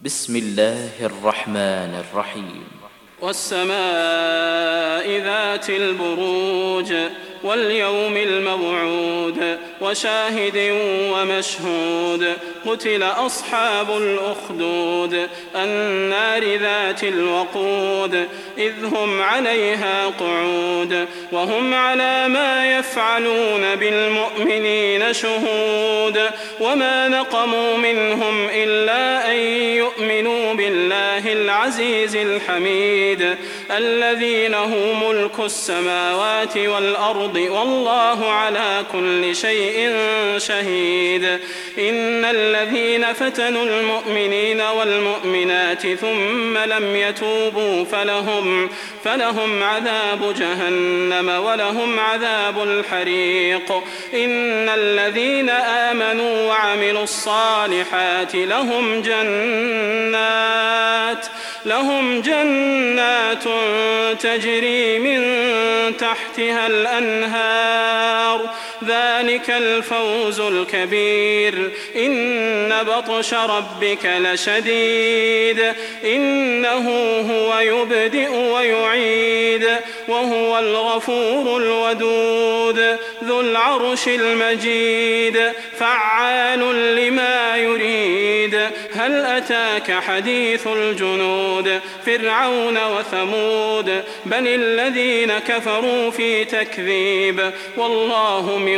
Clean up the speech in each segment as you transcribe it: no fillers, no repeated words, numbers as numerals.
بسم الله الرحمن الرحيم. والسماء ذات البروج واليوم الموعود وشاهد ومشهود قتل أصحاب الأخدود النار ذات الوقود إذ هم عليها قعود وهم على ما يفعلون بالمؤمنين شهود وما نقموا منهم إلا أن يؤمنوا بالله العزيز الحميد الذي له ملك السماوات والأرض والله على كل شيء شهيد. إن الذين فتنوا المؤمنين والمؤمنات ثم لم يتوبوا فلهم عذاب جهنم ولهم عذاب الحريق. إن الذين آمنوا وعملوا الصالحات لهم جنات تجري من تحتها الأنهار ذلك الفوز الكبير. إن بطش ربك لشديد إنه هو يبدئ ويعيد وهو الغفور الودود ذو العرش المجيد فعال لما يريد. هل أتاك حديث الجنود فرعون وثمود بل الذين كفروا في تكذيب والله من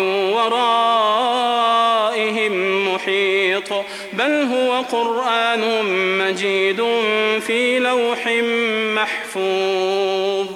ورائهم محيط. بل هو قرآن مجيد في لوح محفوظ.